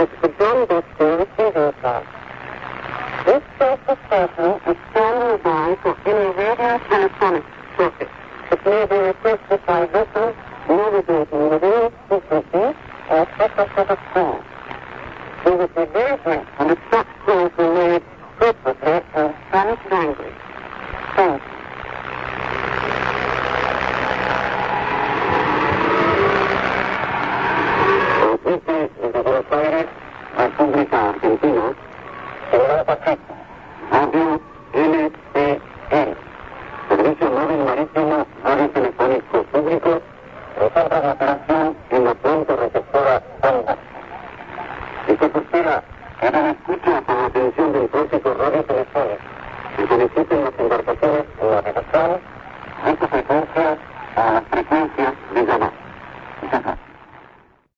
It's the John receiving card. This basic station is standing by for any radio telephonic circuit. It may be requested by vessels navigating within frequencies or separate set of calls. We would be very grateful if such calls were made appropriately in Spanish language. Thanks. Desde Buenos Aires, República Argentina, General Pacheco, Radio LTE, Servicio Móvil Marítimo, Radio Telefónico Público, encuentra la operación en la planta receptora Onda. Esta costera queda escucha con la atención del tráfico radiotelefónico que soliciten las embarcaciones en navegación a esta frecuencia a la frecuencia